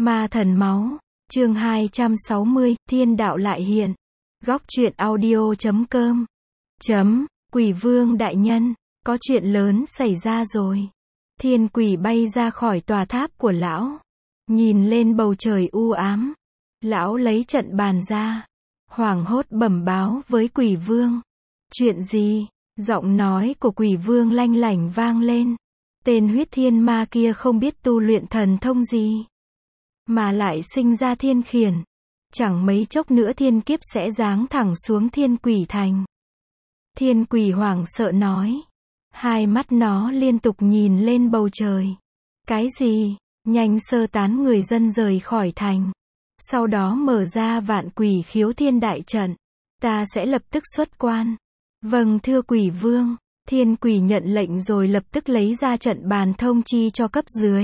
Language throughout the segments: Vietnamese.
Ma thần máu, chương 260, thiên đạo lại hiện. Góc truyện audio.com. Quỷ vương đại nhân, có chuyện lớn xảy ra rồi. Thiên quỷ bay ra khỏi tòa tháp của lão. Nhìn lên bầu trời u ám. Lão lấy trận bàn ra. Hoảng hốt bẩm báo với quỷ vương. Chuyện gì? Giọng nói của quỷ vương lanh lảnh vang lên. Tên huyết thiên ma kia không biết tu luyện thần thông gì, mà lại sinh ra thiên khiển. Chẳng mấy chốc nữa thiên kiếp sẽ giáng thẳng xuống thiên quỷ thành. Thiên quỷ hoảng sợ nói. Hai mắt nó liên tục nhìn lên bầu trời. Cái gì? Nhanh sơ tán người dân rời khỏi thành. Sau đó mở ra vạn quỷ khiếu thiên đại trận. Ta sẽ lập tức xuất quan. Vâng thưa quỷ vương. Thiên quỷ nhận lệnh rồi lập tức lấy ra trận bàn thông chi cho cấp dưới.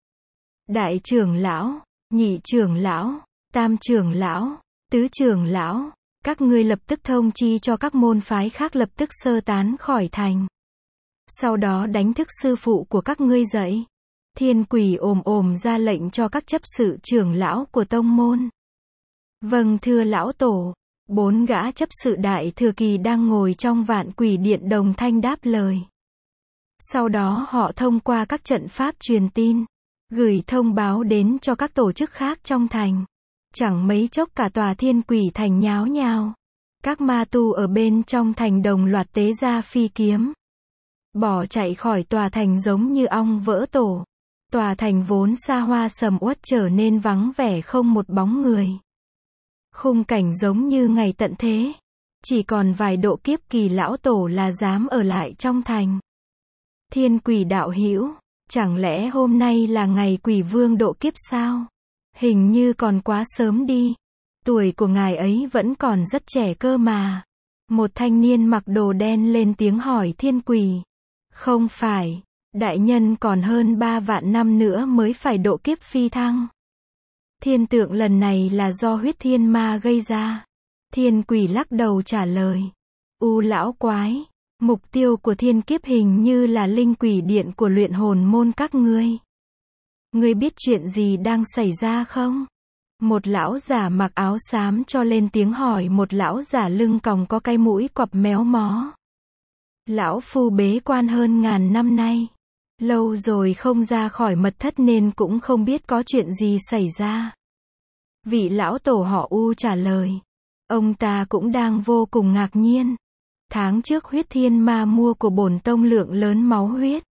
Đại trưởng lão, nhị trưởng lão, tam trưởng lão, tứ trưởng lão, các ngươi lập tức thông chi cho các môn phái khác lập tức sơ tán khỏi thành. Sau đó đánh thức sư phụ của các ngươi dậy. Thiên quỷ ồm ra lệnh cho các chấp sự trưởng lão của tông môn. Vâng thưa lão tổ. 4 gã chấp sự đại thừa kỳ đang ngồi trong vạn quỷ điện đồng thanh đáp lời. Sau đó họ thông qua các trận pháp truyền tin, gửi thông báo đến cho các tổ chức khác trong thành. Chẳng mấy chốc cả tòa thiên quỷ thành nháo nhào. Các ma tu ở bên trong thành đồng loạt tế ra phi kiếm, bỏ chạy khỏi tòa thành giống như ong vỡ tổ. Tòa thành vốn xa hoa sầm uất trở nên vắng vẻ không một bóng người. Khung cảnh giống như ngày tận thế. Chỉ còn vài độ kiếp kỳ lão tổ là dám ở lại trong thành. Thiên quỷ đạo hữu, chẳng lẽ hôm nay là ngày quỷ vương độ kiếp sao? Hình như còn quá sớm đi. Tuổi của ngài ấy vẫn còn rất trẻ cơ mà. Một thanh niên mặc đồ đen lên tiếng hỏi thiên quỷ. Không phải, đại nhân còn hơn 3 vạn năm nữa mới phải độ kiếp phi thăng. Thiên tượng lần này là do huyết thiên ma gây ra. Thiên quỷ lắc đầu trả lời. Lão quái, mục tiêu của thiên kiếp hình như là linh quỷ điện của luyện hồn môn các ngươi. Ngươi biết chuyện gì đang xảy ra không? Một lão giả mặc áo xám cho lên tiếng hỏi một lão giả lưng còng có cái mũi quặp méo mó. Lão phu bế quan hơn ngàn năm nay. Lâu rồi không ra khỏi mật thất nên cũng không biết có chuyện gì xảy ra. Vị lão tổ họ U trả lời. Ông ta cũng đang vô cùng ngạc nhiên. Tháng trước huyết thiên ma mua của bổn tông lượng lớn máu huyết.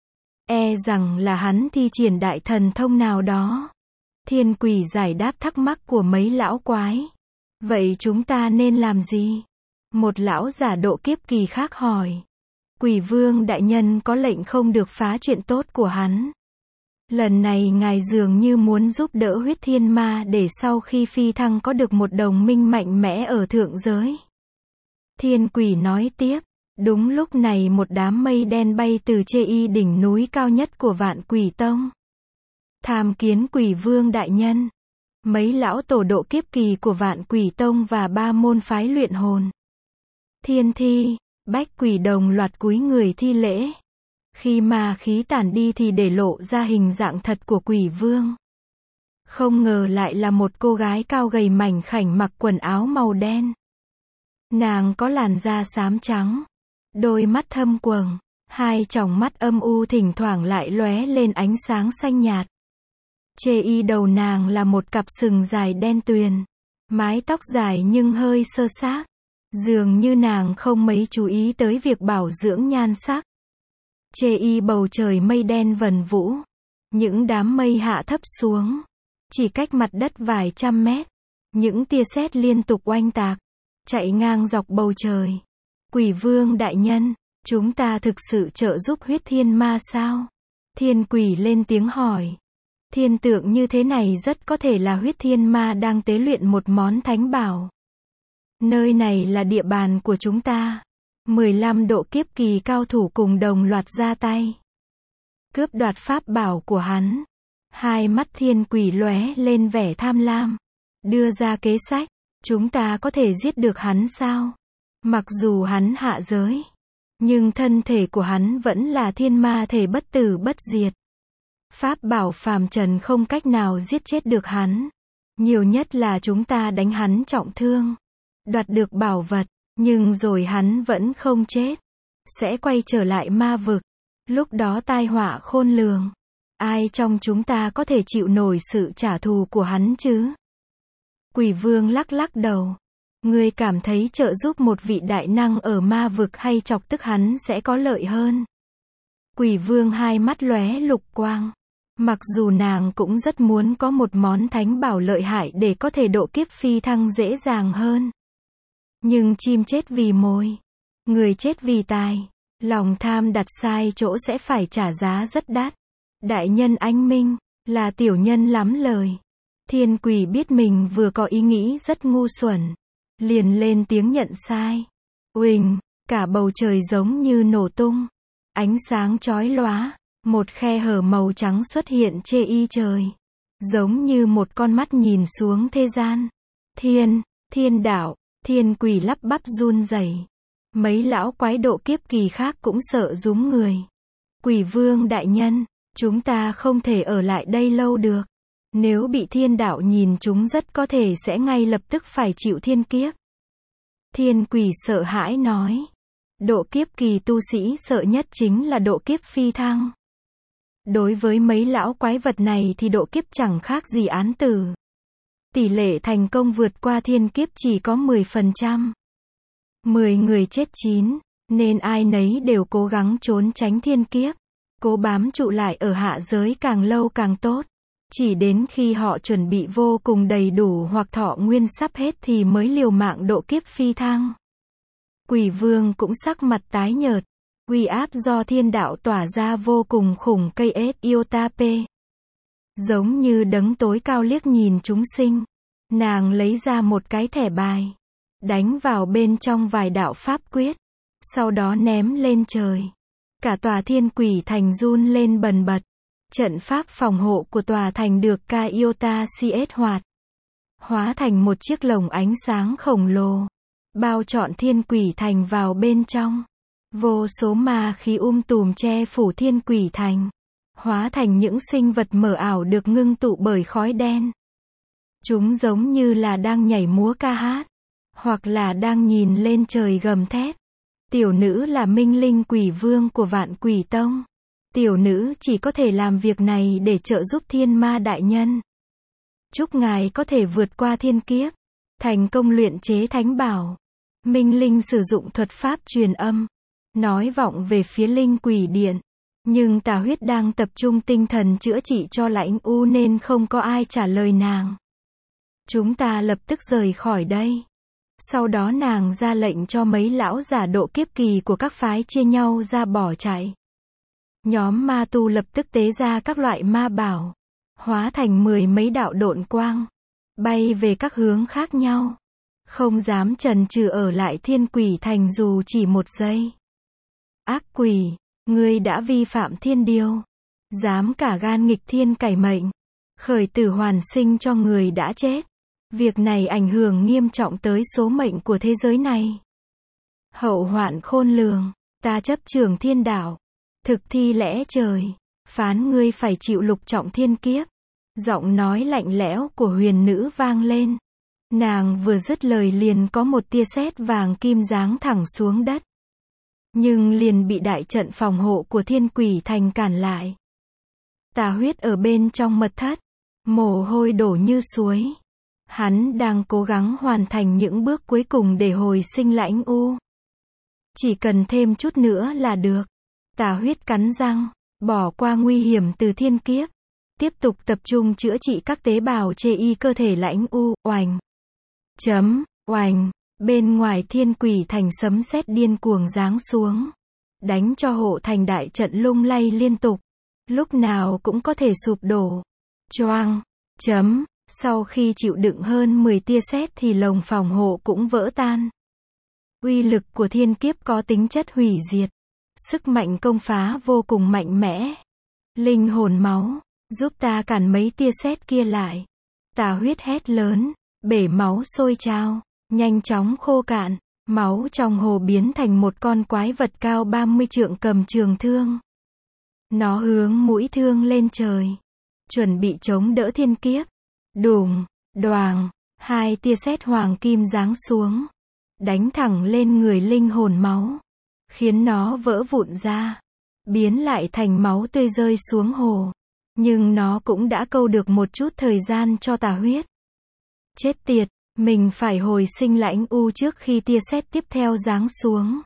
E rằng là hắn thi triển đại thần thông nào đó. Thiên quỷ giải đáp thắc mắc của mấy lão quái. Vậy chúng ta nên làm gì? Một lão giả độ kiếp kỳ khác hỏi. Quỷ vương đại nhân có lệnh không được phá chuyện tốt của hắn. Lần này ngài dường như muốn giúp đỡ huyết thiên ma để sau khi phi thăng có được một đồng minh mạnh mẽ ở thượng giới. Thiên quỷ nói tiếp. Đúng lúc này một đám mây đen bay từ Chê Y đỉnh núi cao nhất của Vạn Quỷ Tông. Tham kiến quỷ vương đại nhân. Mấy lão tổ độ kiếp kỳ của Vạn Quỷ Tông và 3 môn phái luyện hồn. Thiên thi, bách quỷ đồng loạt cúi người thi lễ. Khi ma khí tản đi thì để lộ ra hình dạng thật của quỷ vương. Không ngờ lại là một cô gái cao gầy mảnh khảnh mặc quần áo màu đen. Nàng có làn da xám trắng, đôi mắt thâm quầng, hai tròng mắt âm u thỉnh thoảng lại lóe lên ánh sáng xanh nhạt. Chê Y đầu nàng là một cặp sừng dài đen tuyền, mái tóc dài nhưng hơi sơ xác. Dường như nàng không mấy chú ý tới việc bảo dưỡng nhan sắc. Chê Y bầu trời mây đen vần vũ. Những đám mây hạ thấp xuống. Chỉ cách mặt đất vài trăm mét. Những tia sét liên tục oanh tạc. Chạy ngang dọc bầu trời. Quỷ vương đại nhân, chúng ta thực sự trợ giúp huyết thiên ma sao? Thiên quỷ lên tiếng hỏi. Thiên tượng như thế này rất có thể là huyết thiên ma đang tế luyện một món thánh bảo. Nơi này là địa bàn của chúng ta. 15 độ kiếp kỳ cao thủ cùng đồng loạt ra tay. Cướp đoạt pháp bảo của hắn. Hai mắt thiên quỷ lóe lên vẻ tham lam. Đưa ra kế sách. Chúng ta có thể giết được hắn sao? Mặc dù hắn hạ giới. Nhưng thân thể của hắn vẫn là thiên ma thể bất tử bất diệt. Pháp bảo phàm trần không cách nào giết chết được hắn. Nhiều nhất là chúng ta đánh hắn trọng thương, đoạt được bảo vật, nhưng rồi hắn vẫn không chết. Sẽ quay trở lại ma vực. Lúc đó tai họa khôn lường. Ai trong chúng ta có thể chịu nổi sự trả thù của hắn chứ? Quỷ vương lắc lắc đầu. Ngươi cảm thấy trợ giúp một vị đại năng ở ma vực hay chọc tức hắn sẽ có lợi hơn? Quỷ vương hai mắt lóe lục quang. Mặc dù nàng cũng rất muốn có một món thánh bảo lợi hại để có thể độ kiếp phi thăng dễ dàng hơn. Nhưng chim chết vì mồi, người chết vì tài. Lòng tham đặt sai chỗ sẽ phải trả giá rất đắt. Đại nhân anh minh, là tiểu nhân lắm lời. Thiên quỷ biết mình vừa có ý nghĩ rất ngu xuẩn. Liền lên tiếng nhận sai. Uỳnh, cả bầu trời giống như nổ tung. Ánh sáng chói lóa, một khe hở màu trắng xuất hiện trên y trời. Giống như một con mắt nhìn xuống thế gian. Thiên đạo, thiên quỷ lắp bắp run rẩy. Mấy lão quái độ kiếp kỳ khác cũng sợ rúm người. Quỷ vương đại nhân, chúng ta không thể ở lại đây lâu được. Nếu bị thiên đạo nhìn chúng rất có thể sẽ ngay lập tức phải chịu thiên kiếp. Thiên quỷ sợ hãi nói. Độ kiếp kỳ tu sĩ sợ nhất chính là độ kiếp phi thăng. Đối với mấy lão quái vật này thì độ kiếp chẳng khác gì án tử. Tỷ lệ thành công vượt qua thiên kiếp chỉ có 10%. 10 người chết 9, nên ai nấy đều cố gắng trốn tránh thiên kiếp. Cố bám trụ lại ở hạ giới càng lâu càng tốt. Chỉ đến khi họ chuẩn bị vô cùng đầy đủ hoặc thọ nguyên sắp hết thì mới liều mạng độ kiếp phi thăng. Quỷ vương cũng sắc mặt tái nhợt. Uy áp do thiên đạo tỏa ra vô cùng khủng cây Iotape. Giống như đấng tối cao liếc nhìn chúng sinh. Nàng lấy ra một cái thẻ bài. Đánh vào bên trong vài đạo pháp quyết. Sau đó ném lên trời. Cả tòa thiên quỷ thành run lên bần bật. Trận pháp phòng hộ của tòa thành được Iota CS hoạt. Hóa thành một chiếc lồng ánh sáng khổng lồ. Bao trọn thiên quỷ thành vào bên trong. Vô số ma khí tùm che phủ thiên quỷ thành. Hóa thành những sinh vật mờ ảo được ngưng tụ bởi khói đen. Chúng giống như là đang nhảy múa ca hát. Hoặc là đang nhìn lên trời gầm thét. Tiểu nữ là minh linh quỷ vương của Vạn Quỷ Tông. Tiểu nữ chỉ có thể làm việc này để trợ giúp thiên ma đại nhân. Chúc ngài có thể vượt qua thiên kiếp. Thành công luyện chế thánh bảo. Minh linh sử dụng thuật pháp truyền âm. Nói vọng về phía linh quỷ điện. Nhưng Tà Huyết đang tập trung tinh thần chữa trị cho Lãnh U nên không có ai trả lời nàng. Chúng ta lập tức rời khỏi đây. Sau đó nàng ra lệnh cho mấy lão giả độ kiếp kỳ của các phái chia nhau ra bỏ chạy. Nhóm ma tu lập tức tế ra các loại ma bảo. Hóa thành 10 mấy đạo độn quang. Bay về các hướng khác nhau. Không dám chần chừ ở lại thiên quỷ thành dù chỉ một giây. Ác quỷ, ngươi đã vi phạm thiên điều. Dám cả gan nghịch thiên cải mệnh. Khởi tử hoàn sinh cho người đã chết. Việc này ảnh hưởng nghiêm trọng tới số mệnh của thế giới này. Hậu hoạn khôn lường, ta chấp trưởng thiên đạo. Thực thi lẽ trời. Phán ngươi phải chịu lục trọng thiên kiếp. Giọng nói lạnh lẽo của huyền nữ vang lên. Nàng vừa dứt lời liền có một tia sét vàng kim giáng thẳng xuống đất. Nhưng liền bị đại trận phòng hộ của thiên quỷ thành cản lại. Tà Huyết ở bên trong mật thất. Mồ hôi đổ như suối. Hắn đang cố gắng hoàn thành những bước cuối cùng để hồi sinh Lãnh U. Chỉ cần thêm chút nữa là được. Tà Huyết cắn răng, bỏ qua nguy hiểm từ thiên kiếp. Tiếp tục tập trung chữa trị các tế bào chê y cơ thể Lãnh U. Oành. Oành. Bên ngoài thiên quỷ thành sấm sét điên cuồng giáng xuống. Đánh cho hộ thành đại trận lung lay liên tục. Lúc nào cũng có thể sụp đổ. Choang. Sau khi chịu đựng hơn 10 tia sét thì lồng phòng hộ cũng vỡ tan. Uy lực của thiên kiếp có tính chất hủy diệt. Sức mạnh công phá vô cùng mạnh mẽ. Linh hồn máu, giúp ta cản mấy tia sét kia lại. Tà Huyết hét lớn, bể máu sôi trào, nhanh chóng khô cạn. Máu trong hồ biến thành một con quái vật cao 30 trượng cầm trường thương. Nó hướng mũi thương lên trời, chuẩn bị chống đỡ thiên kiếp. Đùng, đoàng, hai tia sét hoàng kim giáng xuống, đánh thẳng lên người linh hồn máu, khiến nó vỡ vụn ra, biến lại thành máu tươi rơi xuống hồ. Nhưng nó cũng đã câu được một chút thời gian cho Tà Huyết. Chết tiệt, mình phải hồi sinh Lãnh U trước khi tia sét tiếp theo giáng xuống.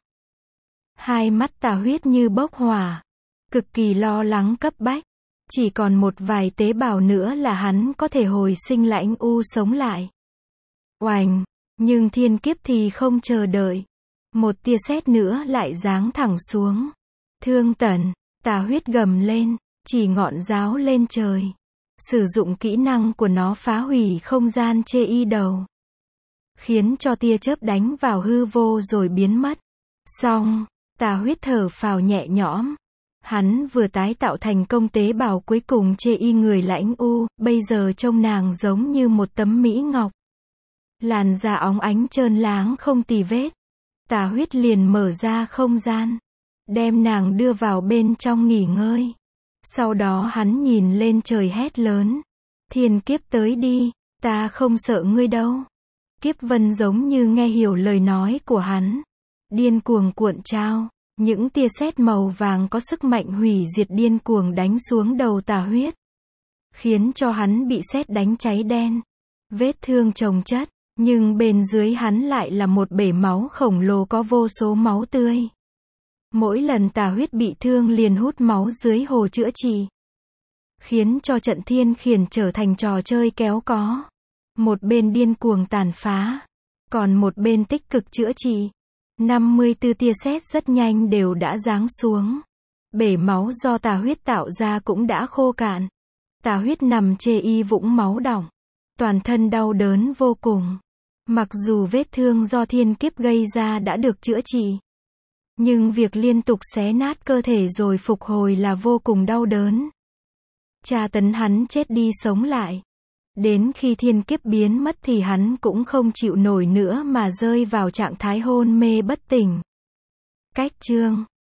Hai mắt Tà Huyết như bốc hỏa, cực kỳ lo lắng cấp bách. Chỉ còn một vài tế bào nữa là hắn có thể hồi sinh Lãnh U sống lại. Oành, nhưng thiên kiếp thì không chờ đợi. Một tia sét nữa lại giáng thẳng xuống. Thương tận, Tà Huyết gầm lên, chỉ ngọn giáo lên trời. Sử dụng kỹ năng của nó phá hủy không gian chê y đầu, khiến cho tia chớp đánh vào hư vô rồi biến mất. Xong, Tà Huyết thở phào nhẹ nhõm. Hắn vừa tái tạo thành công tế bào cuối cùng chê y người Lãnh U, bây giờ trông nàng giống như một tấm mỹ ngọc. Làn da óng ánh trơn láng không tì vết. Tà Huyết liền mở ra không gian, đem nàng đưa vào bên trong nghỉ ngơi. Sau đó hắn nhìn lên trời hét lớn. Thiên kiếp tới đi, ta không sợ ngươi đâu. Kiếp vân giống như nghe hiểu lời nói của hắn. Điên cuồng cuộn trao. Những tia sét màu vàng có sức mạnh hủy diệt điên cuồng đánh xuống đầu Tà Huyết, khiến cho hắn bị sét đánh cháy đen. Vết thương chồng chất, nhưng bên dưới hắn lại là một bể máu khổng lồ có vô số máu tươi. Mỗi lần Tà Huyết bị thương liền hút máu dưới hồ chữa trị, khiến cho trận thiên khiển trở thành trò chơi kéo có. Một bên điên cuồng tàn phá, còn một bên tích cực chữa trị. 54 tia sét rất nhanh đều đã giáng xuống. Bể máu do Tà Huyết tạo ra cũng đã khô cạn. Tà Huyết nằm chê y vũng máu đọng, toàn thân đau đớn vô cùng. Mặc dù vết thương do thiên kiếp gây ra đã được chữa trị, nhưng việc liên tục xé nát cơ thể rồi phục hồi là vô cùng đau đớn. Tra tấn hắn chết đi sống lại. Đến khi thiên kiếp biến mất thì hắn cũng không chịu nổi nữa mà rơi vào trạng thái hôn mê bất tỉnh. Cách chương